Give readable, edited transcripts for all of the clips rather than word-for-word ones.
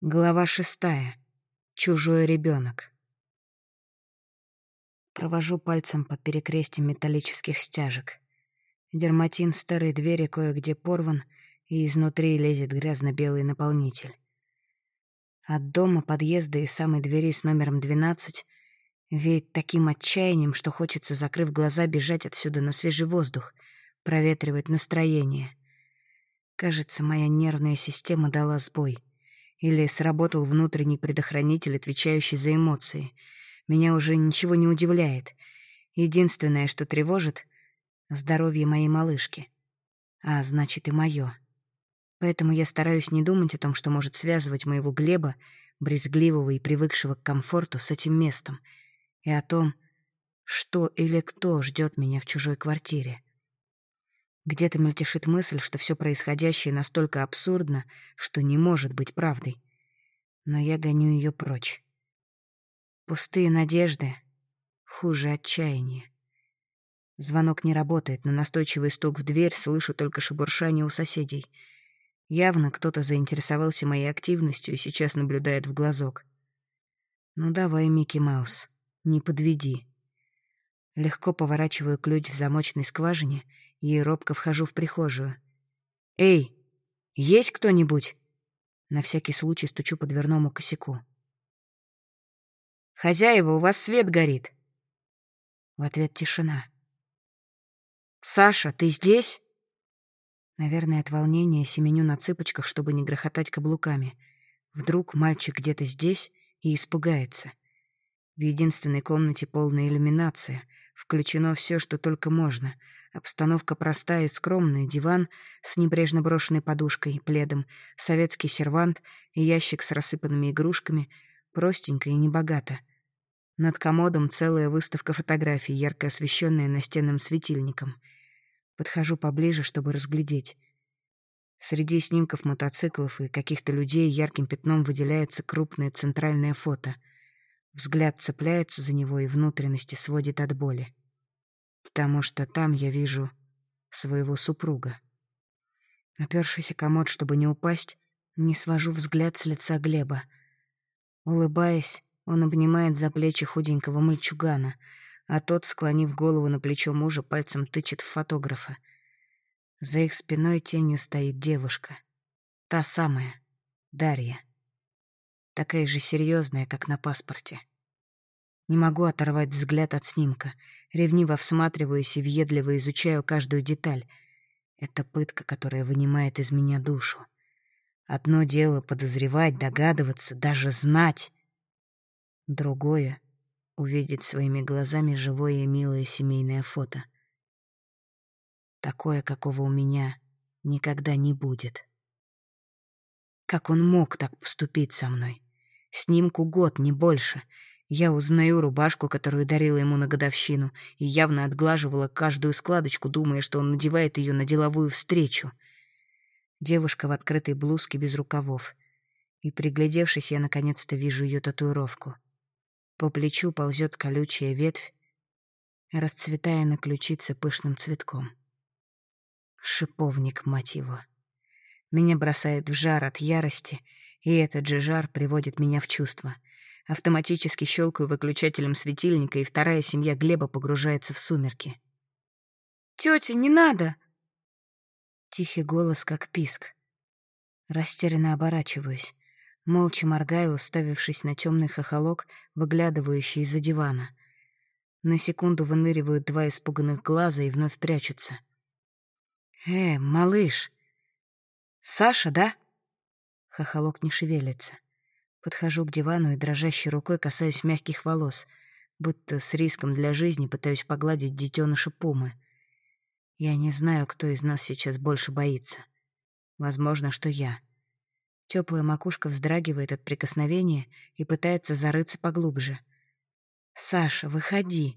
Глава 6. Чужой ребенок. Провожу пальцем по перекрестьям металлических стяжек. Дерматин старой двери кое-где порван, и изнутри лезет грязно-белый наполнитель. От дома, подъезда и самой двери с номером 12 веет таким отчаянием, что хочется, закрыв глаза, бежать отсюда на свежий воздух, проветривать настроение. Кажется, моя нервная система дала сбой. Или сработал внутренний предохранитель, отвечающий за эмоции. Меня уже ничего не удивляет. Единственное, что тревожит — здоровье моей малышки. А значит, и мое. Поэтому я стараюсь не думать о том, что может связывать моего Глеба, брезгливого и привыкшего к комфорту, с этим местом, и о том, что или кто ждет меня в чужой квартире. Где-то мельтешит мысль, что все происходящее настолько абсурдно, что не может быть правдой. Но я гоню ее прочь. Пустые надежды хуже отчаяния. Звонок не работает, на настойчивый стук в дверь слышу только шебуршание у соседей. Явно кто-то заинтересовался моей активностью и сейчас наблюдает в глазок. Ну давай, Микки Маус, не подведи. Легко поворачиваю ключ в замочной скважине и робко вхожу в прихожую. «Эй, есть кто-нибудь?» На всякий случай стучу по дверному косяку. «Хозяева, у вас свет горит!» В ответ тишина. «Саша, ты здесь?» Наверное, от волнения семеню на цыпочках, чтобы не грохотать каблуками. Вдруг мальчик где-то здесь и испугается. В единственной комнате полная иллюминация. Включено все, что только можно. Обстановка простая и скромная. Диван с небрежно брошенной подушкой и пледом, советский сервант и ящик с рассыпанными игрушками. Простенько и небогато. Над комодом целая выставка фотографий, ярко освещенная настенным светильником. Подхожу поближе, чтобы разглядеть. Среди снимков мотоциклов и каких-то людей ярким пятном выделяется крупное центральное фото. Взгляд цепляется за него и внутренности сводит от боли. Потому что там я вижу своего супруга. Опёршись о комод, чтобы не упасть, не свожу взгляд с лица Глеба. Улыбаясь, он обнимает за плечи худенького мальчугана, а тот, склонив голову на плечо мужа, пальцем тычет в фотографа. За их спиной тенью стоит девушка. Та самая, Дарья. Такая же серьезная, как на паспорте. Не могу оторвать взгляд от снимка. Ревниво всматриваюсь и въедливо изучаю каждую деталь. Это пытка, которая вынимает из меня душу. Одно дело подозревать, догадываться, даже знать. Другое — увидеть своими глазами живое и милое семейное фото. Такое, какого у меня никогда не будет. Как он мог так поступить со мной? Снимку год, не больше. Я узнаю рубашку, которую дарила ему на годовщину, и явно отглаживала каждую складочку, думая, что он надевает ее на деловую встречу. Девушка в открытой блузке без рукавов. И, приглядевшись, я наконец-то вижу ее татуировку. По плечу ползет колючая ветвь, расцветая на ключице пышным цветком. Шиповник, мать его. Меня бросает в жар от ярости, и этот же жар приводит меня в чувство. Автоматически щелкаю выключателем светильника, и вторая семья Глеба погружается в сумерки. «Тётя, не надо!» Тихий голос, как писк. Растерянно оборачиваюсь. Молча моргаю, уставившись на темный хохолок, выглядывающий из-за дивана. На секунду выныривают два испуганных глаза и вновь прячутся. Малыш! Саша, да?» Хохолок не шевелится. Подхожу к дивану и дрожащей рукой касаюсь мягких волос, будто с риском для жизни пытаюсь погладить детеныша пумы. Я не знаю, кто из нас сейчас больше боится. Возможно, что я. Теплая макушка вздрагивает от прикосновения и пытается зарыться поглубже. «Саша, выходи!»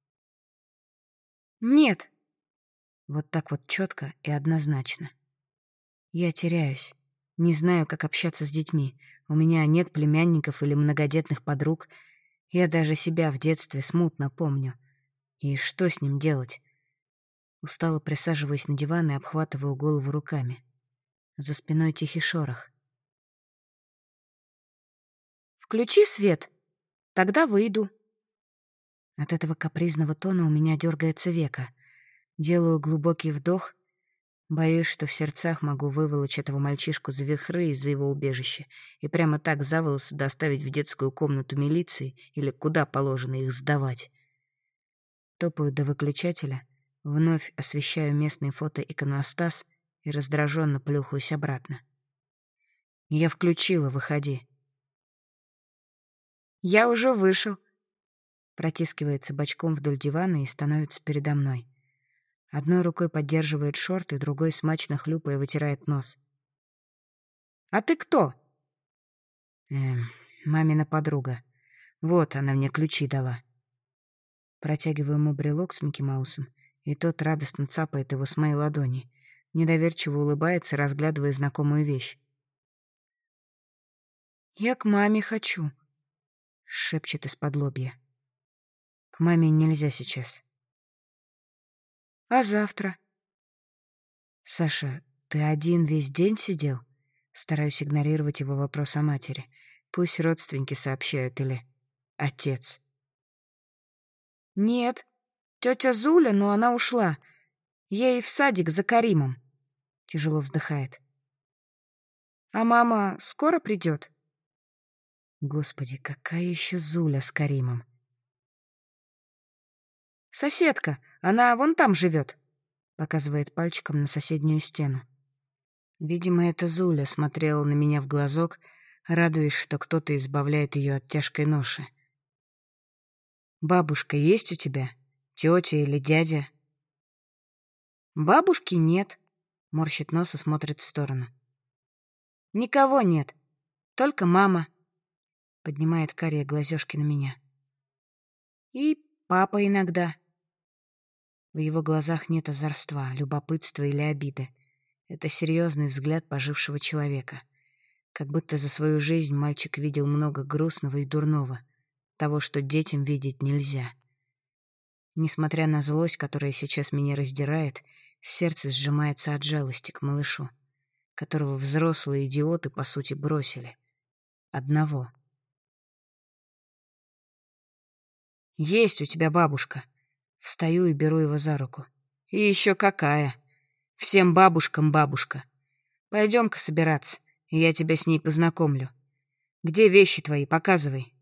«Нет!» Вот так вот четко и однозначно. Я теряюсь. Не знаю, как общаться с детьми. У меня нет племянников или многодетных подруг. Я даже себя в детстве смутно помню. И что с ним делать? Устало присаживаюсь на диван и обхватываю голову руками. За спиной тихий шорох. Включи свет, тогда выйду. От этого капризного тона у меня дергается века. Делаю глубокий вдох. Боюсь, что в сердцах могу выволочь этого мальчишку за вихры из-за его убежища и прямо так за волосы доставить в детскую комнату милиции или куда положено их сдавать. Топаю до выключателя, вновь освещаю местный фотоиконостас и раздраженно плюхаюсь обратно. «Я включила, выходи». «Я уже вышел», — протискивается бочком вдоль дивана и становится передо мной. Одной рукой поддерживает шорты, другой смачно хлюпая вытирает нос. «А ты кто?» Мамина подруга. Вот она мне ключи дала». Протягиваю ему брелок с Микки Маусом, и тот радостно цапает его с моей ладони, недоверчиво улыбается, разглядывая знакомую вещь. «Я к маме хочу», — шепчет из-под лобья. «К маме нельзя сейчас». «А завтра?» «Саша, ты один весь день сидел?» Стараюсь игнорировать его вопрос о матери. Пусть родственники сообщают или отец. «Нет, тетя Зуля, но она ушла. Ей в садик за Каримом», — тяжело вздыхает. «А мама скоро придет?» Господи, какая еще Зуля с Каримом? «Соседка, она вон там живет», — показывает пальчиком на соседнюю стену. Видимо, эта Зуля смотрела на меня в глазок, радуясь, что кто-то избавляет ее от тяжкой ноши. «Бабушка есть у тебя? Тетя или дядя?» «Бабушки нет», — морщит нос и смотрит в сторону. «Никого нет, только мама», — поднимает карие глазёшки на меня. «И папа иногда». В его глазах нет озорства, любопытства или обиды. Это серьезный взгляд пожившего человека. Как будто за свою жизнь мальчик видел много грустного и дурного, того, что детям видеть нельзя. Несмотря на злость, которая сейчас меня раздирает, сердце сжимается от жалости к малышу, которого взрослые идиоты, по сути, бросили. Одного. «Есть у тебя бабушка». Встаю и беру его за руку. «И еще какая! Всем бабушкам бабушка. Пойдем-ка собираться, и я тебя с ней познакомлю. Где вещи твои? Показывай».